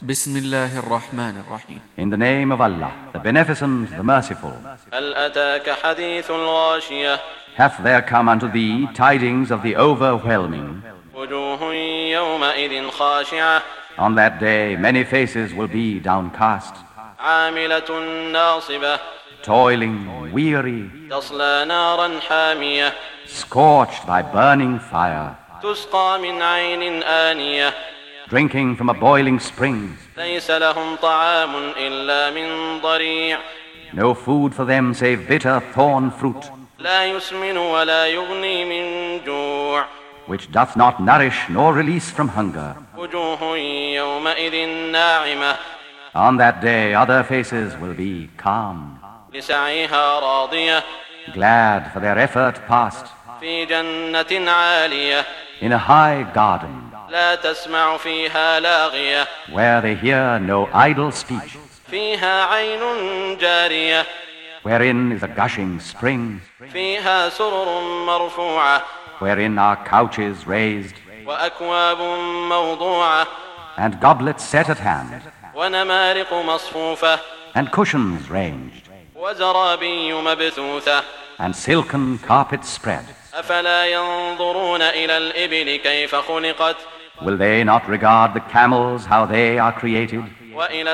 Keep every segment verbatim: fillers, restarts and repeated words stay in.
Bismillah ar-Rahman ar-Rahim. In the name of Allah, the Beneficent, the Merciful. هل أتاك حديث الغاشية Hath there come unto thee tidings of the overwhelming? وجوه يومئذ خاشعة On that day many faces will be downcast, عاملة ناصبة toiling, weary, تصلى نارا حامية scorched by burning fire, تسقى من عين آنية drinking from a boiling spring. ليس لهم طعام إلا من ضريع No food for them save bitter thorn fruit, لا يسمن ولا يغني من جوع which doth not nourish nor release from hunger. وجوه يومئذ ناعمة On that day other faces will be calm, لسعيها راضية glad for their effort past, في جنة عالية in a high garden, لا تسمع فيها لاغية where they hear no idle speech, فيها عين جارية wherein is a gushing spring, فيها سرر مرفوعة wherein are couches raised, وأكواب موضوعة and goblets set at hand, ونمارق مصفوفة and cushions ranged, وزرابي مبثوثة and silken carpets spread. أفلا ينظرون إلى الإبل كيف خلقت Will they not regard the camels, how they are created, وإلى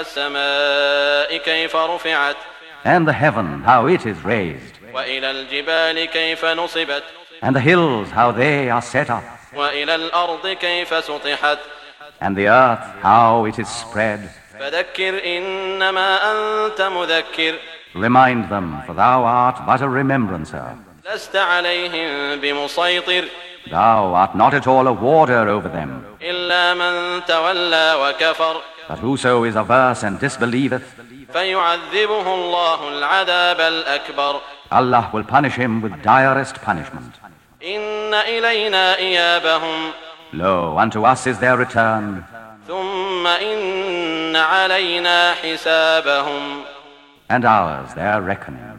السماء كيف رفعت and the heaven, how it is raised, وإلى الجبال كيف نصبت and the hills, how they are set up, وإلى الأرض كيف سطحت and the earth, how it is spread? فذكر إنما أنت مذكر Remind them, for thou art but a remembrancer. لست عليهم بمسيطر Thou art not at all a warder over them. إلا من تولى وكفر But whoso is averse and disbelieveth, فيعذبه الله العذاب الأكبر Allah will punish him with direst punishment. إن إلينا إيابهم Lo, unto us is their return, ثم إن علينا حسابهم and ours their reckoning.